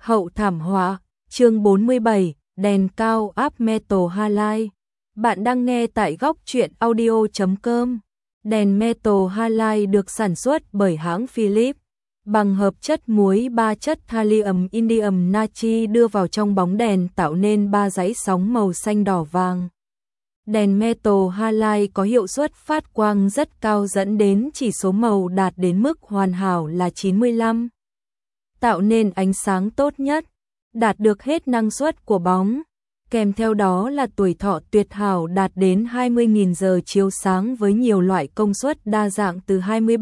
Hậu thảm họa, chương 47, đèn cao áp metal halide. Bạn đang nghe tại góc truyện audio.com. Đèn metal halide được sản xuất bởi hãng Philips, bằng hợp chất muối 3 chất thallium indium natri đưa vào trong bóng đèn tạo nên 3 dãy sóng màu xanh đỏ vàng. Đèn metal halide có hiệu suất phát quang rất cao dẫn đến chỉ số màu đạt đến mức hoàn hảo là 95. Tạo nên ánh sáng tốt nhất, đạt được hết năng suất của bóng, kèm theo đó là tuổi thọ tuyệt hảo đạt đến 20.000 giờ chiếu sáng với nhiều loại công suất đa dạng từ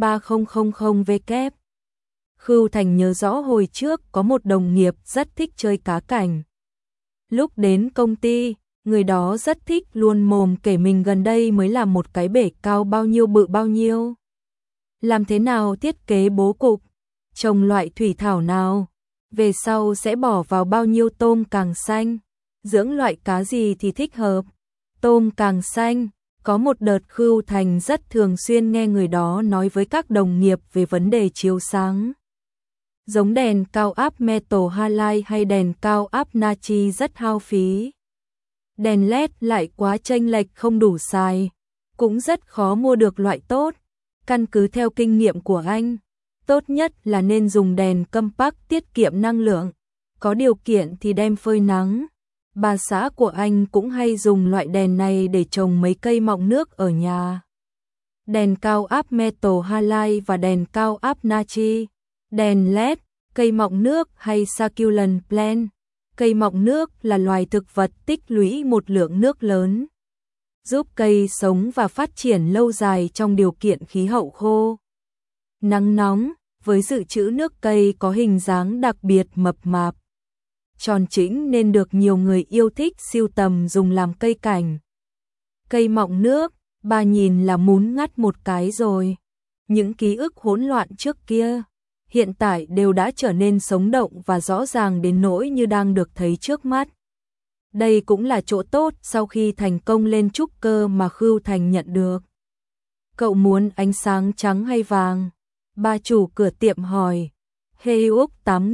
23000W. Khưu Thành nhớ rõ hồi trước có một đồng nghiệp rất thích chơi cá cảnh. Lúc đến công ty, người đó rất thích luôn mồm kể mình gần đây mới làm một cái bể cao bao nhiêu bự bao nhiêu. Làm thế nào thiết kế bố cục, trồng loại thủy thảo nào, về sau sẽ bỏ vào bao nhiêu tôm càng xanh, dưỡng loại cá gì thì thích hợp, tôm càng xanh. Có một đợt Khưu Thành rất thường xuyên nghe người đó nói với các đồng nghiệp về vấn đề chiếu sáng. Giống đèn cao áp metal halide hay đèn cao áp natri rất hao phí. Đèn LED lại quá chênh lệch không đủ xài, cũng rất khó mua được loại tốt. Căn cứ theo kinh nghiệm của anh, tốt nhất là nên dùng đèn compact tiết kiệm năng lượng, có điều kiện thì đem phơi nắng. Bà xã của anh cũng hay dùng loại đèn này để trồng mấy cây mọng nước ở nhà. Đèn cao áp metal halide và đèn cao áp natri, đèn LED, cây mọng nước hay succulent plant. Cây mọng nước là loài thực vật tích lũy một lượng nước lớn, giúp cây sống và phát triển lâu dài trong điều kiện khí hậu khô, nắng nóng, với dự trữ nước cây có hình dáng đặc biệt mập mạp, tròn trĩnh nên được nhiều người yêu thích sưu tầm dùng làm cây cảnh. Cây mọng nước, bà nhìn là muốn ngắt một cái rồi. Những ký ức hỗn loạn trước kia, hiện tại đều đã trở nên sống động và rõ ràng đến nỗi như đang được thấy trước mắt. Đây cũng là chỗ tốt sau khi thành công lên trúc cơ mà Khưu Thành nhận được. Cậu muốn ánh sáng trắng hay vàng? Bà chủ cửa tiệm hỏi. Helios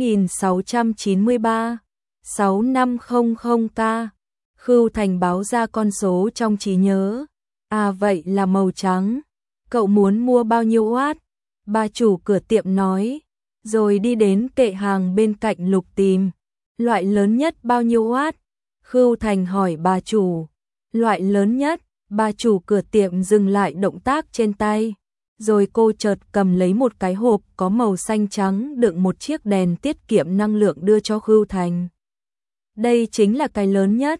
8693 6500K. Khưu Thành báo ra con số trong trí nhớ. À vậy là màu trắng. Cậu muốn mua bao nhiêu watt? Bà chủ cửa tiệm nói. Rồi đi đến kệ hàng bên cạnh lục tìm. Loại lớn nhất bao nhiêu watt? Khưu Thành hỏi bà chủ. Loại lớn nhất. Bà chủ cửa tiệm dừng lại động tác trên tay. Rồi cô chợt cầm lấy một cái hộp có màu xanh trắng đựng một chiếc đèn tiết kiệm năng lượng đưa cho Khưu Thành. Đây chính là cái lớn nhất,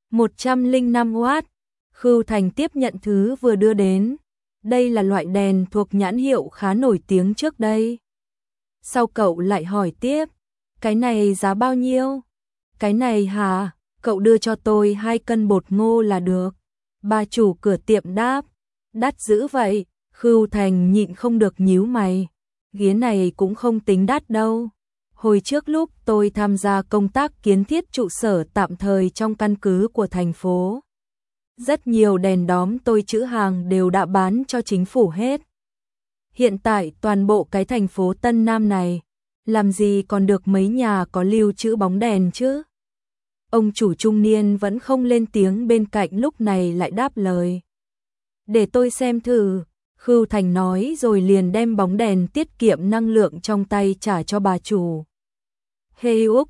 105W. Khưu Thành tiếp nhận thứ vừa đưa đến. Đây là loại đèn thuộc nhãn hiệu khá nổi tiếng trước đây. Sau cậu lại hỏi tiếp, cái này giá bao nhiêu? Cái này hả? Cậu đưa cho tôi 2 cân bột ngô là được. Bà chủ cửa tiệm đáp, đắt dữ vậy. Khưu Thành nhịn không được nhíu mày, ghế này cũng không tính đắt đâu. Hồi trước lúc tôi tham gia công tác kiến thiết trụ sở tạm thời trong căn cứ của thành phố, rất nhiều đèn đóm tôi trữ hàng đều đã bán cho chính phủ hết. Hiện tại toàn bộ cái thành phố Tân Nam này, làm gì còn được mấy nhà có lưu trữ bóng đèn chứ? Ông chủ trung niên vẫn không lên tiếng bên cạnh lúc này lại đáp lời. Để tôi xem thử. Khưu Thành nói rồi liền đem bóng đèn tiết kiệm năng lượng trong tay trả cho bà chủ. Helios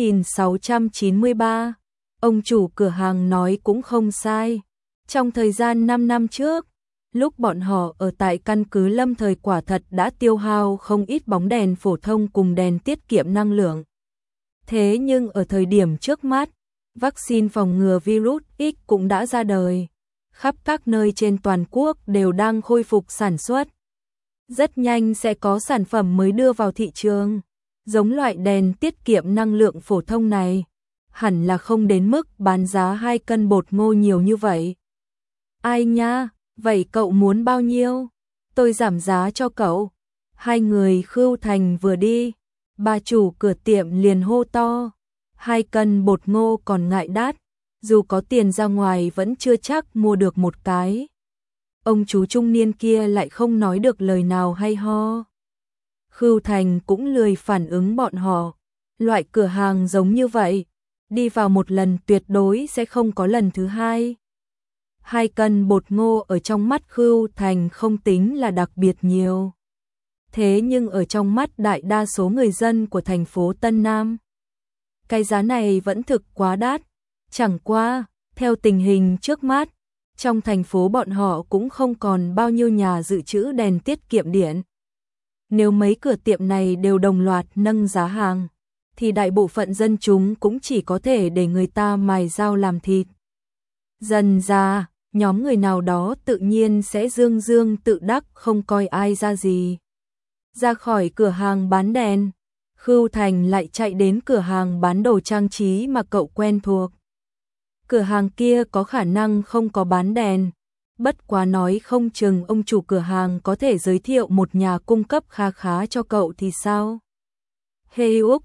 8693. Ông chủ cửa hàng nói cũng không sai. Trong thời gian 5 năm trước, lúc bọn họ ở tại căn cứ lâm thời quả thật đã tiêu hao không ít bóng đèn phổ thông cùng đèn tiết kiệm năng lượng. Thế nhưng ở thời điểm trước mắt, vaccine phòng ngừa virus X cũng đã ra đời. Khắp các nơi trên toàn quốc đều đang khôi phục sản xuất. Rất nhanh sẽ có sản phẩm mới đưa vào thị trường. Giống loại đèn tiết kiệm năng lượng phổ thông này, hẳn là không đến mức bán giá 2 cân bột ngô nhiều như vậy. Ai nha, vậy cậu muốn bao nhiêu? Tôi giảm giá cho cậu. Hai người Khưu Thành vừa đi, bà chủ cửa tiệm liền hô to. 2 cân bột ngô còn ngại đắt. Dù có tiền ra ngoài vẫn chưa chắc mua được một cái. Ông chú trung niên kia lại không nói được lời nào hay ho. Khưu Thành cũng lười phản ứng bọn họ, Loại cửa hàng giống như vậy, đi vào một lần tuyệt đối sẽ không có lần thứ hai. 2 cân bột ngô ở trong mắt Khưu Thành không tính là đặc biệt nhiều. Thế nhưng ở trong mắt đại đa số người dân của thành phố Tân Nam, cái giá này vẫn thực quá đắt. Chẳng qua, theo tình hình trước mắt, trong thành phố bọn họ cũng không còn bao nhiêu nhà dự trữ đèn tiết kiệm điện. Nếu mấy cửa tiệm này đều đồng loạt nâng giá hàng, thì đại bộ phận dân chúng cũng chỉ có thể để người ta mài dao làm thịt. Dần ra, nhóm người nào đó tự nhiên sẽ dương dương tự đắc không coi ai ra gì. Ra khỏi cửa hàng bán đèn, Khưu Thành lại chạy đến cửa hàng bán đồ trang trí mà cậu quen thuộc. Cửa hàng kia có khả năng không có bán đèn, bất quá nói không chừng ông chủ cửa hàng có thể giới thiệu một nhà cung cấp kha khá cho cậu thì sao? Heyuk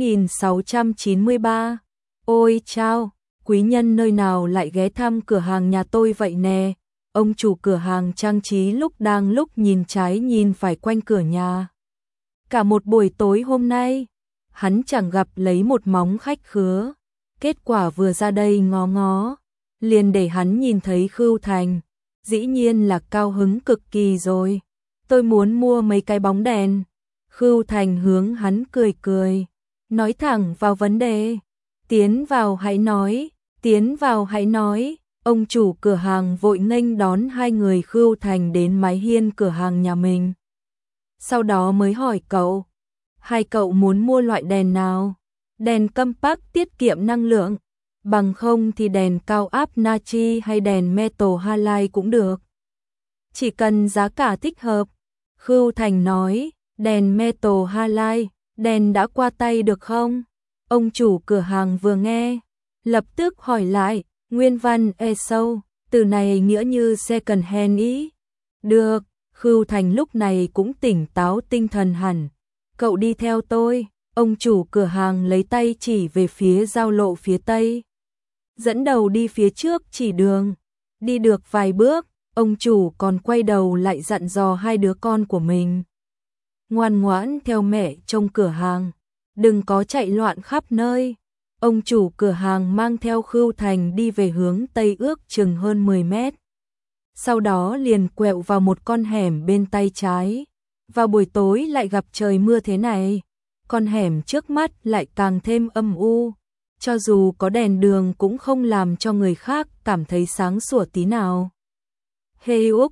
8693. Ôi chao, quý nhân nơi nào lại ghé thăm cửa hàng nhà tôi vậy nè? Ông chủ cửa hàng trang trí lúc nhìn trái nhìn phải quanh cửa nhà. Cả một buổi tối hôm nay, hắn chẳng gặp lấy một móng khách khứa. Kết quả vừa ra đây ngó ngó, liền để hắn nhìn thấy Khưu Thành. Dĩ nhiên là cao hứng cực kỳ rồi. Tôi muốn mua mấy cái bóng đèn. Khưu Thành hướng hắn cười cười, nói thẳng vào vấn đề. Tiến vào hãy nói, tiến vào hãy nói. Ông chủ cửa hàng vội nghênh đón hai người Khưu Thành đến mái hiên cửa hàng nhà mình. Sau đó mới hỏi cậu, hai cậu muốn mua loại đèn nào? Đèn compact tiết kiệm năng lượng, bằng không thì đèn cao áp natri hay đèn metal halide cũng được. Chỉ cần giá cả thích hợp. Khưu Thành nói, đèn metal halide, đèn đã qua tay được không? Ông chủ cửa hàng vừa nghe, lập tức hỏi lại, nguyên văn sâu, từ này nghĩa như second hand ý. Được, Khưu Thành lúc này cũng tỉnh táo tinh thần hẳn. Cậu đi theo tôi. Ông chủ cửa hàng lấy tay chỉ về phía giao lộ phía tây. Dẫn đầu đi phía trước chỉ đường. Đi được vài bước, ông chủ còn quay đầu lại dặn dò hai đứa con của mình. Ngoan ngoãn theo mẹ trông cửa hàng, đừng có chạy loạn khắp nơi. Ông chủ cửa hàng mang theo Khưu Thành đi về hướng tây ước chừng hơn 10 mét. Sau đó liền quẹo vào một con hẻm bên tay trái. Vào buổi tối lại gặp trời mưa thế này, con hẻm trước mắt lại càng thêm âm u, cho dù có đèn đường cũng không làm cho người khác cảm thấy sáng sủa tí nào. Heyuk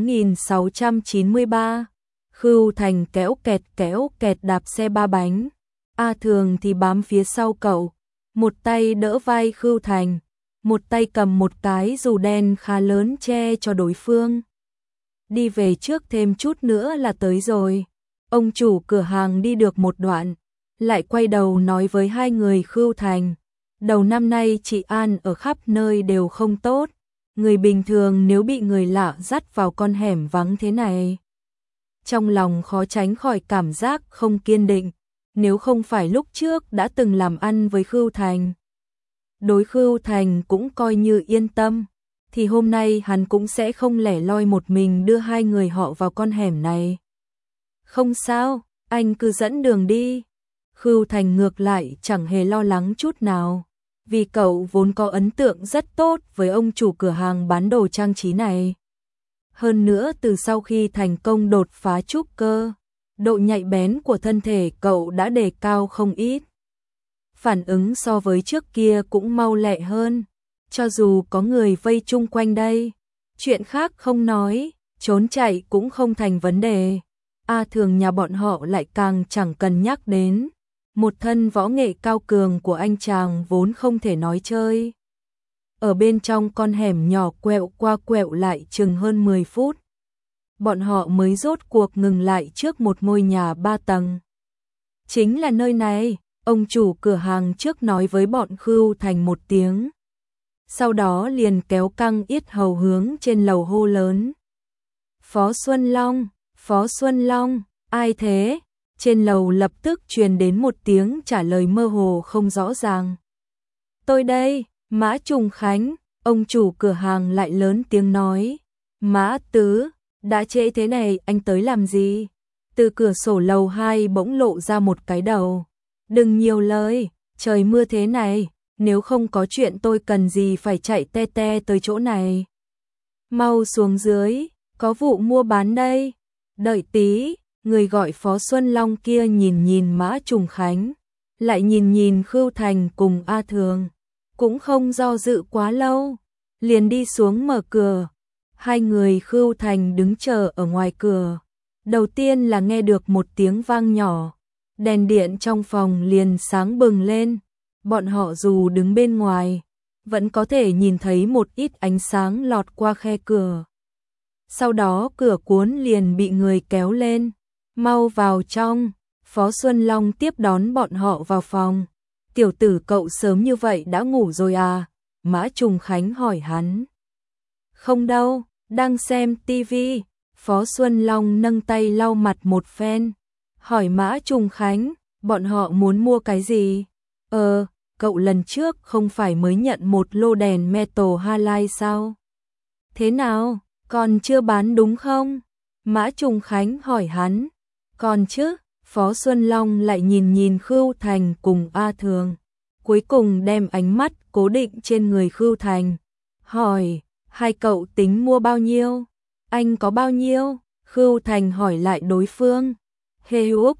8693. Khưu Thành kéo kẹt đạp xe ba bánh. A Thường thì bám phía sau cậu, một tay đỡ vai Khưu Thành, một tay cầm một cái dù đen khá lớn che cho đối phương. Đi về trước thêm chút nữa là tới rồi. Ông chủ cửa hàng đi được một đoạn, lại quay đầu nói với hai người Khưu Thành. Đầu năm nay trị an ở khắp nơi đều không tốt. Người bình thường nếu bị người lạ dắt vào con hẻm vắng thế này, trong lòng khó tránh khỏi cảm giác không kiên định. Nếu không phải lúc trước đã từng làm ăn với Khưu Thành, đối Khưu Thành cũng coi như yên tâm, thì hôm nay hắn cũng sẽ không lẻ loi một mình đưa hai người họ vào con hẻm này. Không sao, anh cứ dẫn đường đi. Khưu Thành ngược lại chẳng hề lo lắng chút nào, vì cậu vốn có ấn tượng rất tốt với ông chủ cửa hàng bán đồ trang trí này. Hơn nữa từ sau khi thành công đột phá trúc cơ, độ nhạy bén của thân thể cậu đã đề cao không ít. Phản ứng so với trước kia cũng mau lẹ hơn. Cho dù có người vây chung quanh đây, chuyện khác không nói, trốn chạy cũng không thành vấn đề. A Thường nhà bọn họ lại càng chẳng cần nhắc đến. Một thân võ nghệ cao cường của anh chàng vốn không thể nói chơi. Ở bên trong con hẻm nhỏ quẹo qua quẹo lại chừng hơn 10 phút. Bọn họ mới rốt cuộc ngừng lại trước một ngôi nhà 3 tầng. Chính là nơi này, ông chủ cửa hàng trước nói với bọn Khưu Thành một tiếng. Sau đó liền kéo căng yết hầu hướng trên lầu hô lớn. Phó Xuân Long, Phó Xuân Long, ai thế? Trên lầu lập tức truyền đến một tiếng trả lời mơ hồ không rõ ràng. Tôi đây, Mã Trùng Khánh. Ông chủ cửa hàng lại lớn tiếng nói. Mã Tứ, đã trễ thế này anh tới làm gì? Từ cửa sổ lầu 2 bỗng lộ ra một cái đầu. Đừng nhiều lời, trời mưa thế này, nếu không có chuyện tôi cần gì phải chạy te te tới chỗ này. Mau xuống dưới, có vụ mua bán đây. Đợi tí, người gọi Phó Xuân Long kia nhìn nhìn Mã Trùng Khánh, lại nhìn nhìn Khưu Thành cùng A Thường, cũng không do dự quá lâu, liền đi xuống mở cửa. Hai người Khưu Thành đứng chờ ở ngoài cửa. Đầu tiên là nghe được một tiếng vang nhỏ, đèn điện trong phòng liền sáng bừng lên. Bọn họ dù đứng bên ngoài, vẫn có thể nhìn thấy một ít ánh sáng lọt qua khe cửa. Sau đó cửa cuốn liền bị người kéo lên. Mau vào trong. Phó Xuân Long tiếp đón bọn họ vào phòng. Tiểu tử cậu sớm như vậy đã ngủ rồi à? Mã Trùng Khánh hỏi hắn. Không đâu, đang xem tivi. Phó Xuân Long nâng tay lau mặt một phen. Hỏi Mã Trùng Khánh, bọn họ muốn mua cái gì? Cậu lần trước không phải mới nhận một lô đèn Metal Halide sao? Thế nào, còn chưa bán đúng không? Mã Trùng Khánh hỏi hắn. Còn chứ, Phó Xuân Long lại nhìn nhìn Khưu Thành cùng A Thường. Cuối cùng đem ánh mắt cố định trên người Khưu Thành. Hỏi, hai cậu tính mua bao nhiêu? Anh có bao nhiêu? Khưu Thành hỏi lại đối phương. Heuc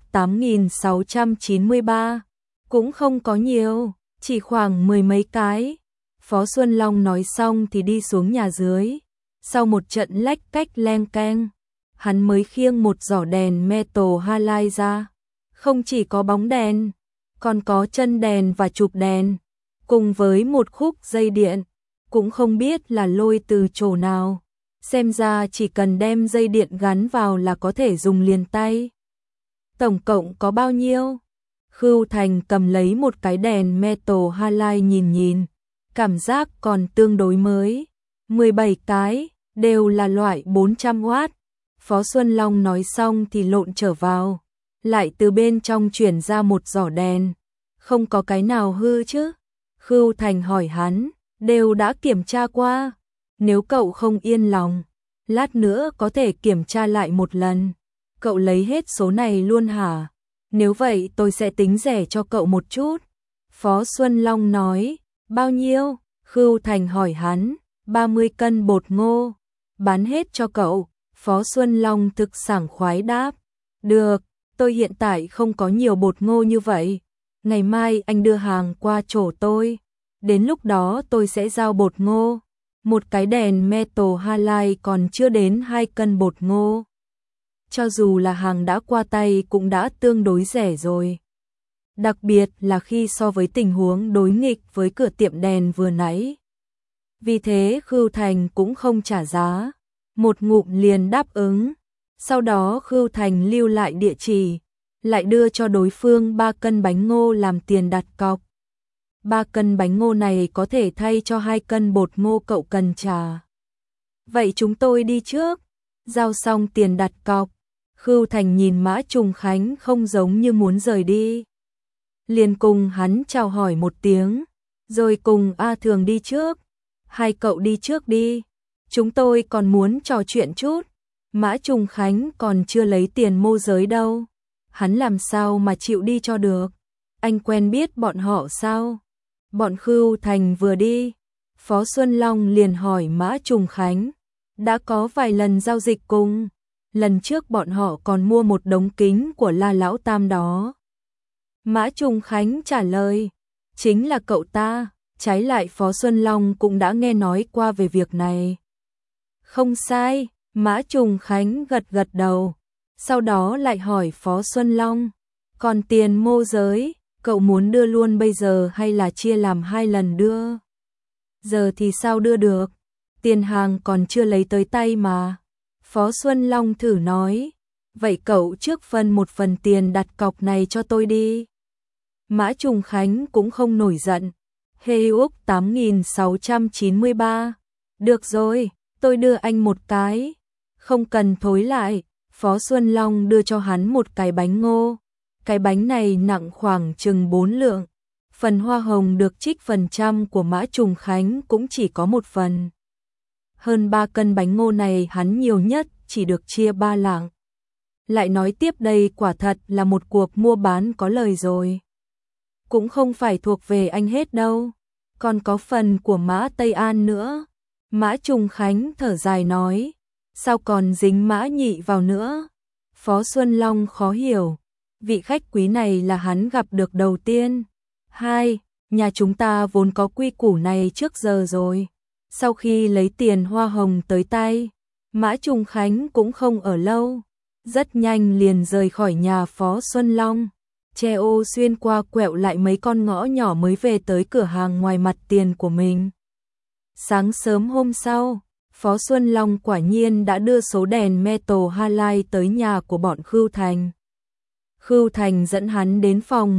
8693. Cũng không có nhiều, chỉ khoảng 10 mấy cái. Phó Xuân Long nói xong thì đi xuống nhà dưới. Sau một trận lách cách leng keng, hắn mới khiêng một giỏ đèn Metal Halide ra. Không chỉ có bóng đèn, còn có chân đèn và trục đèn, cùng với một khúc dây điện, cũng không biết là lôi từ chỗ nào. Xem ra chỉ cần đem dây điện gắn vào là có thể dùng liền tay. Tổng cộng có bao nhiêu? Khưu Thành cầm lấy một cái đèn Metal Halide nhìn nhìn, cảm giác còn tương đối mới. 17 cái, đều là loại 400W. Phó Xuân Long nói xong thì lộn trở vào, lại từ bên trong chuyển ra một giỏ đèn. Không có cái nào hư chứ? Khưu Thành hỏi hắn, đều đã kiểm tra qua. Nếu cậu không yên lòng, lát nữa có thể kiểm tra lại một lần. Cậu lấy hết số này luôn hả? Nếu vậy tôi sẽ tính rẻ cho cậu một chút. Phó Xuân Long nói, bao nhiêu? Khưu Thành hỏi hắn, 30 cân bột ngô. Bán hết cho cậu. Phó Xuân Long thực sảng khoái đáp. Được, tôi hiện tại không có nhiều bột ngô như vậy. Ngày mai anh đưa hàng qua chỗ tôi. Đến lúc đó tôi sẽ giao bột ngô. Một cái đèn Metal Halide còn chưa đến 2 cân bột ngô. Cho dù là hàng đã qua tay cũng đã tương đối rẻ rồi. Đặc biệt là khi so với tình huống đối nghịch với cửa tiệm đèn vừa nãy. Vì thế Khưu Thành cũng không trả giá. Một ngụm liền đáp ứng. Sau đó Khưu Thành lưu lại địa chỉ, lại đưa cho đối phương 3 cân bánh ngô làm tiền đặt cọc. 3 cân bánh ngô này có thể thay cho 2 cân bột ngô cậu cần trả. Vậy chúng tôi đi trước. Giao xong tiền đặt cọc, Khưu Thành nhìn Mã Trùng Khánh không giống như muốn rời đi. Liền cùng hắn chào hỏi một tiếng, rồi cùng A Thường đi trước. Hai cậu đi trước đi, chúng tôi còn muốn trò chuyện chút. Mã Trùng Khánh còn chưa lấy tiền môi giới đâu. Hắn làm sao mà chịu đi cho được? Anh quen biết bọn họ sao? Bọn Khưu Thành vừa đi, Phó Xuân Long liền hỏi Mã Trùng Khánh. Đã có vài lần giao dịch cùng. Lần trước bọn họ còn mua một đống kính của La Lão Tam đó. Mã Trùng Khánh trả lời. Chính là cậu ta. Trái lại Phó Xuân Long cũng đã nghe nói qua về việc này. Không sai, Mã Trùng Khánh gật gật đầu. Sau đó lại hỏi Phó Xuân Long. Còn tiền môi giới, cậu muốn đưa luôn bây giờ hay là chia làm 2 lần đưa? Giờ thì sao đưa được? Tiền hàng còn chưa lấy tới tay mà. Phó Xuân Long thử nói. Vậy cậu trước phân một phần tiền đặt cọc này cho tôi đi. Mã Trùng Khánh cũng không nổi giận. Heuc 8693. Được rồi, tôi đưa anh một cái. Không cần thối lại. Phó Xuân Long đưa cho hắn một cái bánh ngô. Cái bánh này nặng khoảng chừng 4 lượng. Phần hoa hồng được trích phần trăm của Mã Trùng Khánh cũng chỉ có 1 phần. Hơn 3 cân bánh ngô này hắn nhiều nhất chỉ được chia 3 lạng. Lại nói tiếp đây quả thật là một cuộc mua bán có lời rồi. cũng không phải thuộc về anh hết đâu, còn có phần của Mã Tây An nữa. Mã Trùng Khánh thở dài nói, sao còn dính Mã Nhị vào nữa? Phó Xuân Long khó hiểu, vị khách quý này là hắn gặp được đầu tiên. Hai, nhà chúng ta vốn có quy củ này trước giờ rồi. Sau khi lấy tiền hoa hồng tới tay, Mã Trùng Khánh cũng không ở lâu, rất nhanh liền rời khỏi nhà Phó Xuân Long. Che ô xuyên qua quẹo lại mấy con ngõ nhỏ mới về tới cửa hàng ngoài mặt tiền của mình. Sáng sớm hôm sau, Phó Xuân Long quả nhiên đã đưa số đèn Metal Halide tới nhà của bọn Khưu Thành. Khưu Thành dẫn hắn đến phòng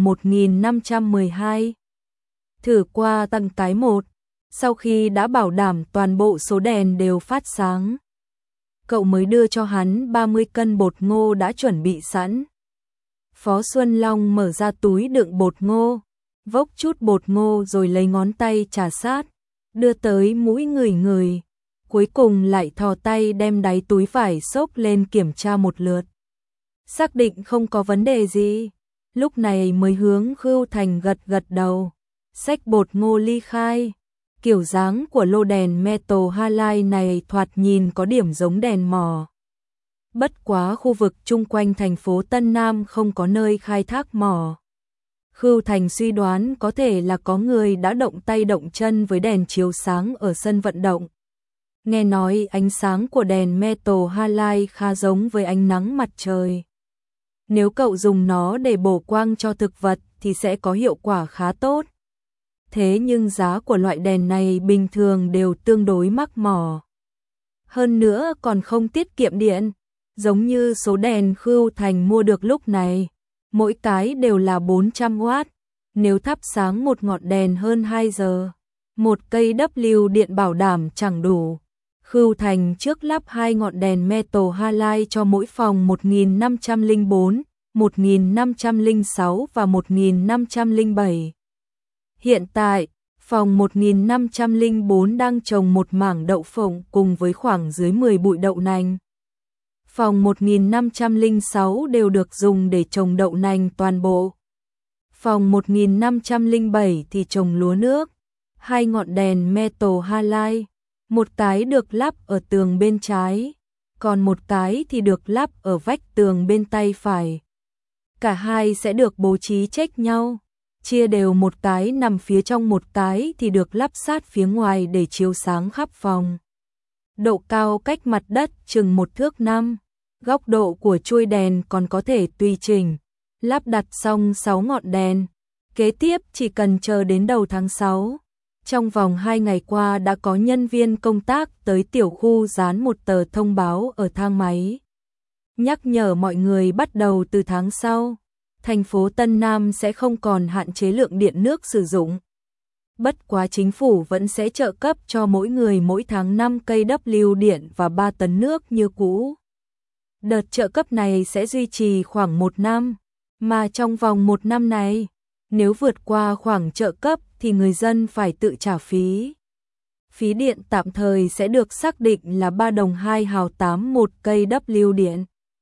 1512. Thử qua tầng cái 1, sau khi đã bảo đảm toàn bộ số đèn đều phát sáng, cậu mới đưa cho hắn 30 cân bột ngô đã chuẩn bị sẵn. Phó Xuân Long mở ra túi đựng bột ngô, vốc chút bột ngô rồi lấy ngón tay trà sát, đưa tới mũi ngửi ngửi, cuối cùng lại thò tay đem đáy túi vải xốc lên kiểm tra một lượt. Xác định không có vấn đề gì, lúc này mới hướng Khưu Thành gật gật đầu, xách bột ngô ly khai. Kiểu dáng của lô đèn Metal Halide này thoạt nhìn có điểm giống đèn mỏ. Bất quá khu vực chung quanh thành phố Tân Nam không có nơi khai thác mỏ. Khưu Thành suy đoán có thể là có người đã động tay động chân với đèn chiếu sáng ở sân vận động. Nghe nói ánh sáng của đèn Metal Halide khá giống với ánh nắng mặt trời. Nếu cậu dùng nó để bổ quang cho thực vật thì sẽ có hiệu quả khá tốt. Thế nhưng giá của loại đèn này bình thường đều tương đối mắc mỏ. Hơn nữa còn không tiết kiệm điện, giống như số đèn Khưu Thành mua được lúc này, mỗi cái đều là 400W. Nếu thắp sáng một ngọn đèn hơn 2 giờ, một cây W điện bảo đảm chẳng đủ. Khưu Thành trước lắp 2 ngọn đèn Metal Halide cho mỗi phòng 1504, 1506 và 1507. Hiện tại, phòng 1504 đang trồng một mảng đậu phộng cùng với khoảng dưới 10 bụi đậu nành. Phòng 1506 đều được dùng để trồng đậu nành toàn bộ. Phòng 1507 thì trồng lúa nước. 2 ngọn đèn Metal Halide, một cái được lắp ở tường bên trái, còn một cái thì được lắp ở vách tường bên tay phải. Cả hai sẽ được bố trí chệch nhau, chia đều, một cái nằm phía trong, một cái thì được lắp sát phía ngoài để chiếu sáng khắp phòng. Độ cao cách mặt đất chừng 1 thước 5, góc độ của chuôi đèn còn có thể tùy chỉnh. Lắp đặt xong 6 ngọn đèn, kế tiếp chỉ cần chờ đến đầu tháng 6. Trong vòng 2 ngày qua đã có nhân viên công tác tới tiểu khu dán một tờ thông báo ở thang máy, nhắc nhở mọi người bắt đầu từ tháng sau, thành phố Tân Nam sẽ không còn hạn chế lượng điện nước sử dụng. Bất quá chính phủ vẫn sẽ trợ cấp cho mỗi người mỗi tháng 5 cây W điện và 3 tấn nước như cũ. Đợt trợ cấp này sẽ duy trì khoảng 1 năm, mà trong vòng 1 năm này, nếu vượt qua khoảng trợ cấp thì người dân phải tự trả phí. Phí điện tạm thời sẽ được xác định là 3 đồng 2 hào 8 một cây W điện.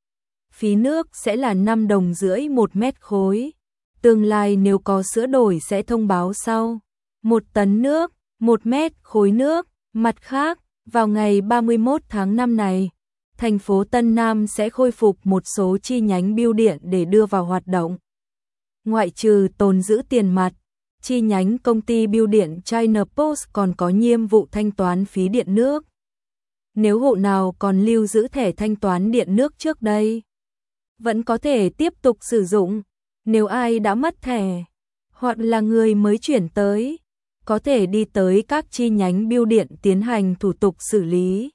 Phí nước sẽ là 5 đồng rưỡi 1 mét khối. Tương lai nếu có sửa đổi sẽ thông báo sau. 1 tấn nước, 1 mét khối nước. Mặt khác, vào ngày 31 tháng 5 này, thành phố Tân Nam sẽ khôi phục một số chi nhánh bưu điện để đưa vào hoạt động. Ngoại trừ tồn giữ tiền mặt, chi nhánh công ty bưu điện China Post còn có nhiệm vụ thanh toán phí điện nước. Nếu hộ nào còn lưu giữ thẻ thanh toán điện nước trước đây, vẫn có thể tiếp tục sử dụng. Nếu ai đã mất thẻ, hoặc là người mới chuyển tới, có thể đi tới các chi nhánh bưu điện tiến hành thủ tục xử lý.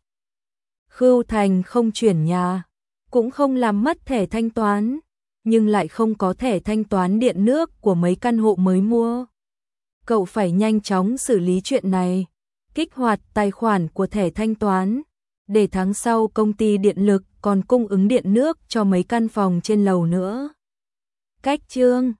Khưu Thành không chuyển nhà, cũng không làm mất thẻ thanh toán, nhưng lại không có thẻ thanh toán điện nước của mấy căn hộ mới mua. Cậu phải nhanh chóng xử lý chuyện này, kích hoạt tài khoản của thẻ thanh toán, để tháng sau công ty điện lực còn cung ứng điện nước cho mấy căn phòng trên lầu nữa. Cách chương